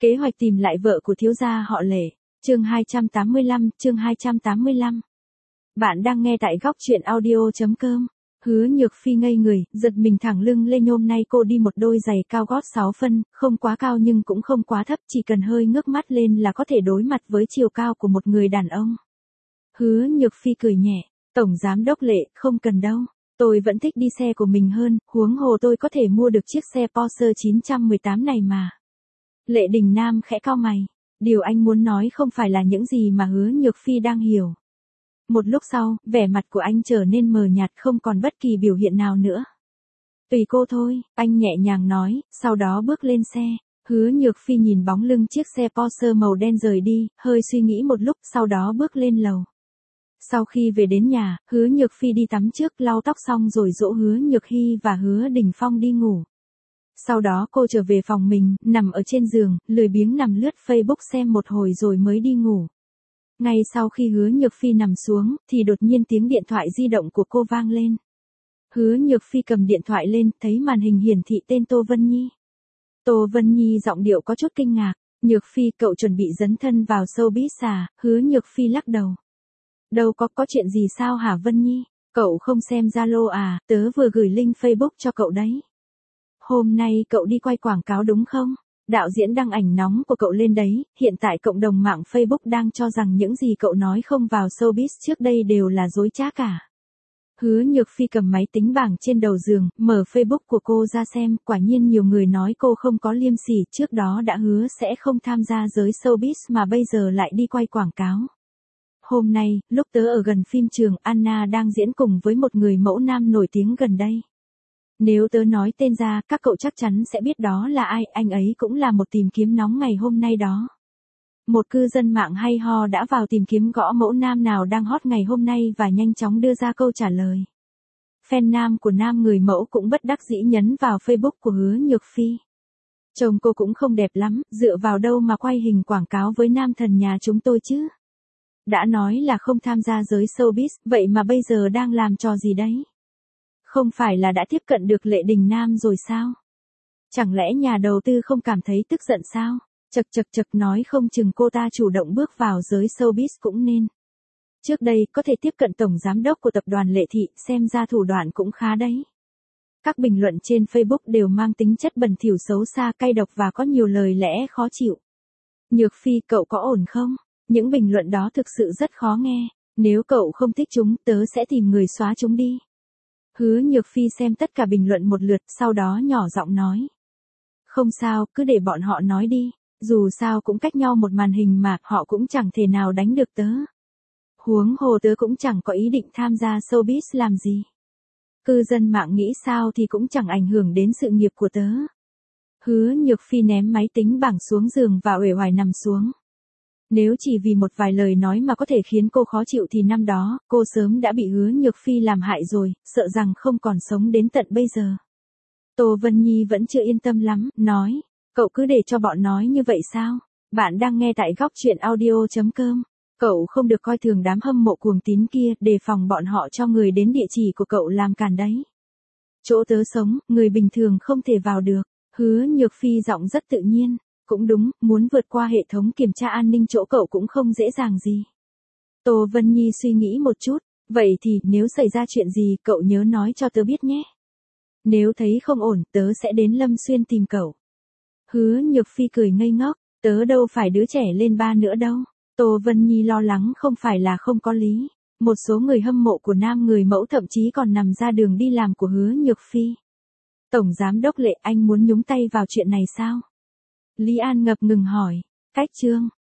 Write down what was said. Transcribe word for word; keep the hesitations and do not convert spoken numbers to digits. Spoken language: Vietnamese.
Kế hoạch tìm lại vợ của thiếu gia họ Lệ. Chương hai trăm tám mươi lăm, chương hai trăm tám mươi lăm. Bạn đang nghe tại góc truyện audio chấm com. Hứa Nhược Phi ngây người, giật mình thẳng lưng lên. Hôm nay cô đi một đôi giày cao gót sáu phân, không quá cao nhưng cũng không quá thấp, chỉ cần hơi ngước mắt lên là có thể đối mặt với chiều cao của một người đàn ông. Hứa Nhược Phi cười nhẹ, Tổng Giám Đốc Lệ, không cần đâu. Tôi vẫn thích đi xe của mình hơn, huống hồ tôi có thể mua được chiếc xe Porsche chín một tám này mà. Lệ Đình Nam khẽ cau mày. Điều anh muốn nói không phải là những gì mà Hứa Nhược Phi đang hiểu. Một lúc sau, vẻ mặt của anh trở nên mờ nhạt, không còn bất kỳ biểu hiện nào nữa. Tùy cô thôi, anh nhẹ nhàng nói, sau đó bước lên xe. Hứa Nhược Phi nhìn bóng lưng chiếc xe Porsche màu đen rời đi, hơi suy nghĩ một lúc, sau đó bước lên lầu. Sau khi về đến nhà, Hứa Nhược Phi đi tắm trước, lau tóc xong rồi dỗ Hứa Nhược Hy và Hứa Đình Phong đi ngủ. Sau đó cô trở về phòng mình, nằm ở trên giường, lười biếng nằm lướt Facebook xem một hồi rồi mới đi ngủ. Ngay sau khi Hứa Nhược Phi nằm xuống, thì đột nhiên tiếng điện thoại di động của cô vang lên. Hứa Nhược Phi cầm điện thoại lên, thấy màn hình hiển thị tên Tô Vân Nhi. Tô Vân Nhi giọng điệu có chút kinh ngạc. Nhược Phi, cậu chuẩn bị dấn thân vào showbiz à? Hứa Nhược Phi lắc đầu. Đâu có, có chuyện gì sao hả Vân Nhi? Cậu không xem Zalo à? Tớ vừa gửi link Facebook cho cậu đấy. Hôm nay cậu đi quay quảng cáo đúng không? Đạo diễn đăng ảnh nóng của cậu lên đấy, hiện tại cộng đồng mạng Facebook đang cho rằng những gì cậu nói không vào showbiz trước đây đều là dối trá cả. Hứa Nhược Phi cầm máy tính bảng trên đầu giường, mở Facebook của cô ra xem, quả nhiên nhiều người nói cô không có liêm sỉ, trước đó đã hứa sẽ không tham gia giới showbiz mà bây giờ lại đi quay quảng cáo. Hôm nay, lúc tớ ở gần phim trường, Anna đang diễn cùng với một người mẫu nam nổi tiếng gần đây. Nếu tớ nói tên ra, các cậu chắc chắn sẽ biết đó là ai, anh ấy cũng là một tìm kiếm nóng ngày hôm nay đó. Một cư dân mạng hay ho đã vào tìm kiếm gõ mẫu nam nào đang hot ngày hôm nay và nhanh chóng đưa ra câu trả lời. Fan nam của nam người mẫu cũng bất đắc dĩ nhấn vào Facebook của Hứa Nhược Phi. Chồng cô cũng không đẹp lắm, dựa vào đâu mà quay hình quảng cáo với nam thần nhà chúng tôi chứ? Đã nói là không tham gia giới showbiz, vậy mà bây giờ đang làm trò gì đấy? Không phải là đã tiếp cận được Lệ Đình Nam rồi sao? Chẳng lẽ nhà đầu tư không cảm thấy tức giận sao? Chật chật chật, nói không chừng cô ta chủ động bước vào giới showbiz cũng nên. Trước đây, có thể tiếp cận tổng giám đốc của tập đoàn Lệ Thị, xem ra thủ đoạn cũng khá đấy. Các bình luận trên Facebook đều mang tính chất bẩn thỉu xấu xa, cay độc và có nhiều lời lẽ khó chịu. Nhược Phi, cậu có ổn không? Những bình luận đó thực sự rất khó nghe. Nếu cậu không thích chúng, tớ sẽ tìm người xóa chúng đi. Hứa Nhược Phi xem tất cả bình luận một lượt, sau đó nhỏ giọng nói. Không sao, cứ để bọn họ nói đi. Dù sao cũng cách nhau một màn hình mà, họ cũng chẳng thể nào đánh được tớ. Huống hồ tớ cũng chẳng có ý định tham gia showbiz làm gì. Cư dân mạng nghĩ sao thì cũng chẳng ảnh hưởng đến sự nghiệp của tớ. Hứa Nhược Phi ném máy tính bảng xuống giường và uể oải nằm xuống. Nếu chỉ vì một vài lời nói mà có thể khiến cô khó chịu thì năm đó, cô sớm đã bị Hứa Nhược Phi làm hại rồi, sợ rằng không còn sống đến tận bây giờ. Tô Vân Nhi vẫn chưa yên tâm lắm, nói, cậu cứ để cho bọn nói như vậy sao? Bạn đang nghe tại góc truyện audio chấm com. Cậu không được coi thường đám hâm mộ cuồng tín kia, đề phòng bọn họ cho người đến địa chỉ của cậu làm càn đấy. Chỗ tớ sống, người bình thường không thể vào được. Hứa Nhược Phi giọng rất tự nhiên. Cũng đúng, muốn vượt qua hệ thống kiểm tra an ninh chỗ cậu cũng không dễ dàng gì. Tô Vân Nhi suy nghĩ một chút, vậy thì nếu xảy ra chuyện gì cậu nhớ nói cho tớ biết nhé. Nếu thấy không ổn tớ sẽ đến Lâm Xuyên tìm cậu. Hứa Nhược Phi cười ngây ngốc, tớ đâu phải đứa trẻ lên ba nữa đâu. Tô Vân Nhi lo lắng không phải là không có lý. Một số người hâm mộ của nam người mẫu thậm chí còn nằm ra đường đi làm của Hứa Nhược Phi. Tổng Giám Đốc Lệ, anh muốn nhúng tay vào chuyện này sao? Lý An ngập ngừng hỏi. Cách chương.